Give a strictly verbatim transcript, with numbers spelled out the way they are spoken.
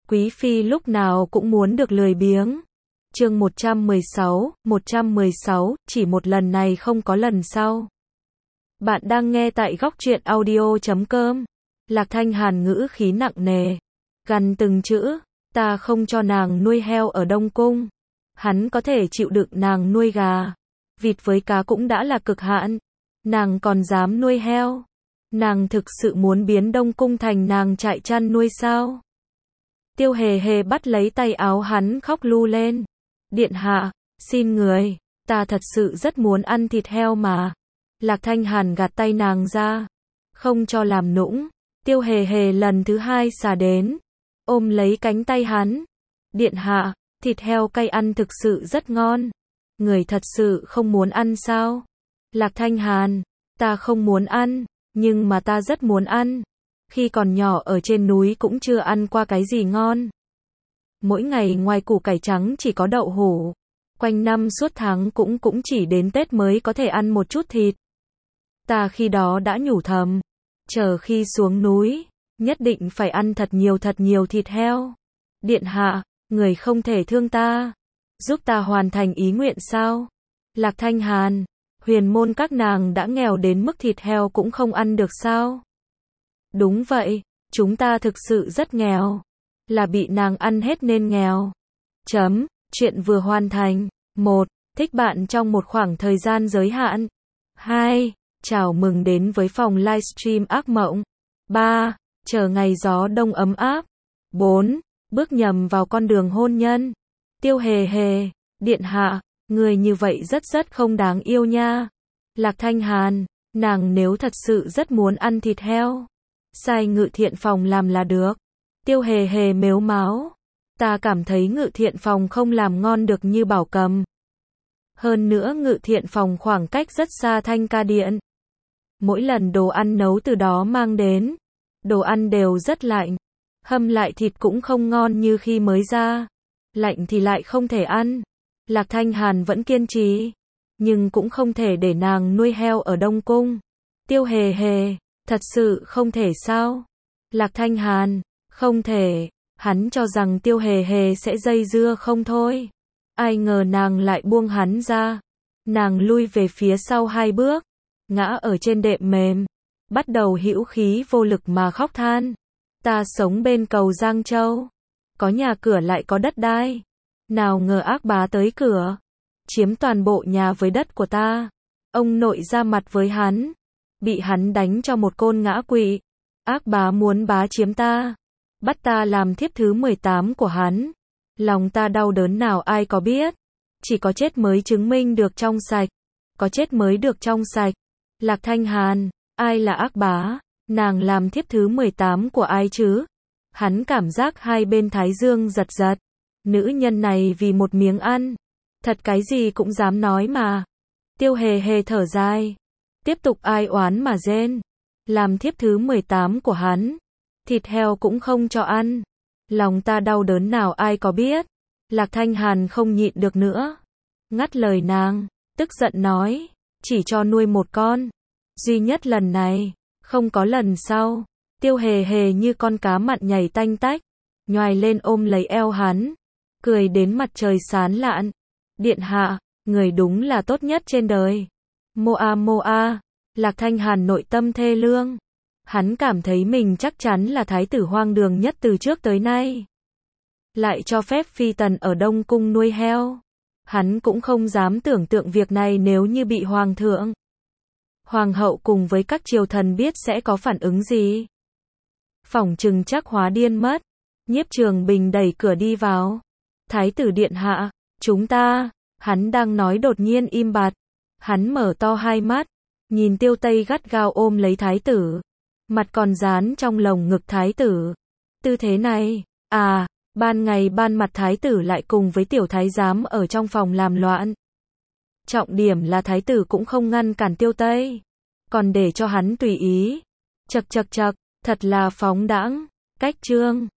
Quý phi lúc nào cũng muốn được lười biếng. Chương một trăm mười sáu, một trăm mười sáu, chỉ một lần này không có lần sau. Bạn đang nghe tại góc truyện audio chấm com. Lạc Thanh Hàn ngữ khí nặng nề, gằn từng chữ, ta không cho nàng nuôi heo ở Đông Cung. Hắn có thể chịu đựng nàng nuôi gà, vịt với cá cũng đã là cực hạn. Nàng còn dám nuôi heo? Nàng thực sự muốn biến Đông Cung thành nàng trại chăn nuôi sao? Tiêu Hề Hề bắt lấy tay áo hắn khóc lu lên. Điện hạ, xin người, ta thật sự rất muốn ăn thịt heo mà. Lạc Thanh Hàn gạt tay nàng ra, không cho làm nũng. Tiêu Hề Hề lần thứ hai xà đến, ôm lấy cánh tay hắn. Điện hạ, thịt heo cay ăn thực sự rất ngon. Người thật sự không muốn ăn sao? Lạc Thanh Hàn, ta không muốn ăn, nhưng mà ta rất muốn ăn. Khi còn nhỏ ở trên núi cũng chưa ăn qua cái gì ngon. Mỗi ngày ngoài củ cải trắng chỉ có đậu hũ. Quanh năm suốt tháng cũng cũng chỉ đến Tết mới có thể ăn một chút thịt. Ta khi đó đã nhủ thầm, chờ khi xuống núi, nhất định phải ăn thật nhiều thật nhiều thịt heo. Điện hạ, người không thể thương ta, giúp ta hoàn thành ý nguyện sao? Lạc Thanh Hàn, huyền môn các nàng đã nghèo đến mức thịt heo cũng không ăn được sao? Đúng vậy, chúng ta thực sự rất nghèo, là bị nàng ăn hết nên nghèo. Chấm, chuyện vừa hoàn thành. một. Thích bạn trong một khoảng thời gian giới hạn. hai. Chào mừng đến với phòng livestream ác mộng. ba. Chờ ngày gió đông ấm áp. bốn. Bước nhầm vào con đường hôn nhân. Tiêu Hề Hề, điện hạ, người như vậy rất rất không đáng yêu nha. Lạc Thanh Hàn, nàng nếu thật sự rất muốn ăn thịt heo, sai Ngự Thiện phòng làm là được. Tiêu Hề Hề mếu máo, ta cảm thấy Ngự Thiện phòng không làm ngon được như Bảo Cầm. Hơn nữa Ngự Thiện phòng khoảng cách rất xa Thanh Ca Điện. Mỗi lần đồ ăn nấu từ đó mang đến, đồ ăn đều rất lạnh, hâm lại thịt cũng không ngon như khi mới ra. Lạnh thì lại không thể ăn. Lạc Thanh Hàn vẫn kiên trì, nhưng cũng không thể để nàng nuôi heo ở Đông Cung. Tiêu Hề Hề, thật sự không thể sao? Lạc Thanh Hàn, không thể. Hắn cho rằng Tiêu Hề Hề sẽ dây dưa không thôi. Ai ngờ nàng lại buông hắn ra. Nàng lui về phía sau hai bước, ngã ở trên đệm mềm, bắt đầu hữu khí vô lực mà khóc than. Ta sống bên cầu Giang Châu, có nhà cửa lại có đất đai. Nào ngờ ác bá tới cửa, chiếm toàn bộ nhà với đất của ta. Ông nội ra mặt với hắn, bị hắn đánh cho một côn ngã quỵ. Ác bá muốn bá chiếm ta, bắt ta làm thiếp thứ mười tám của hắn. Lòng ta đau đớn nào ai có biết. Chỉ có chết mới chứng minh được trong sạch, có chết mới được trong sạch. Lạc Thanh Hàn, ai là ác bá? Nàng làm thiếp thứ mười tám của ai chứ? Hắn cảm giác hai bên thái dương giật giật. Nữ nhân này vì một miếng ăn, thật cái gì cũng dám nói mà. Tiêu Hề Hề thở dài, tiếp tục ai oán mà rên. Làm thiếp thứ mười tám của hắn, thịt heo cũng không cho ăn. Lòng ta đau đớn nào ai có biết. Lạc Thanh Hàn không nhịn được nữa, ngắt lời nàng, tức giận nói, chỉ cho nuôi một con, duy nhất lần này, không có lần sau. Tiêu Hề Hề như con cá mặn nhảy tanh tách, nhoài lên ôm lấy eo hắn, cười đến mặt trời sáng lạn. Điện hạ, người đúng là tốt nhất trên đời. Moa Moa, Lạc Thanh Hàn nội tâm thê lương. Hắn cảm thấy mình chắc chắn là thái tử hoang đường nhất từ trước tới nay. Lại cho phép phi tần ở Đông Cung nuôi heo. Hắn cũng không dám tưởng tượng việc này nếu như bị hoàng thượng, hoàng hậu cùng với các triều thần biết sẽ có phản ứng gì. Phỏng chừng chắc hóa điên mất. Nhiếp Trường Bình đẩy cửa đi vào. Thái tử điện hạ, chúng ta, hắn đang nói đột nhiên im bặt. Hắn mở to hai mắt, nhìn Tiêu Tây gắt gao ôm lấy thái tử, mặt còn dán trong lồng ngực thái tử. Tư thế này, à, ban ngày ban mặt thái tử lại cùng với tiểu thái giám ở trong phòng làm loạn. Trọng điểm là thái tử cũng không ngăn cản Tiêu Tây, còn để cho hắn tùy ý. Chậc chậc chậc, thật là phóng đãng. Cách chương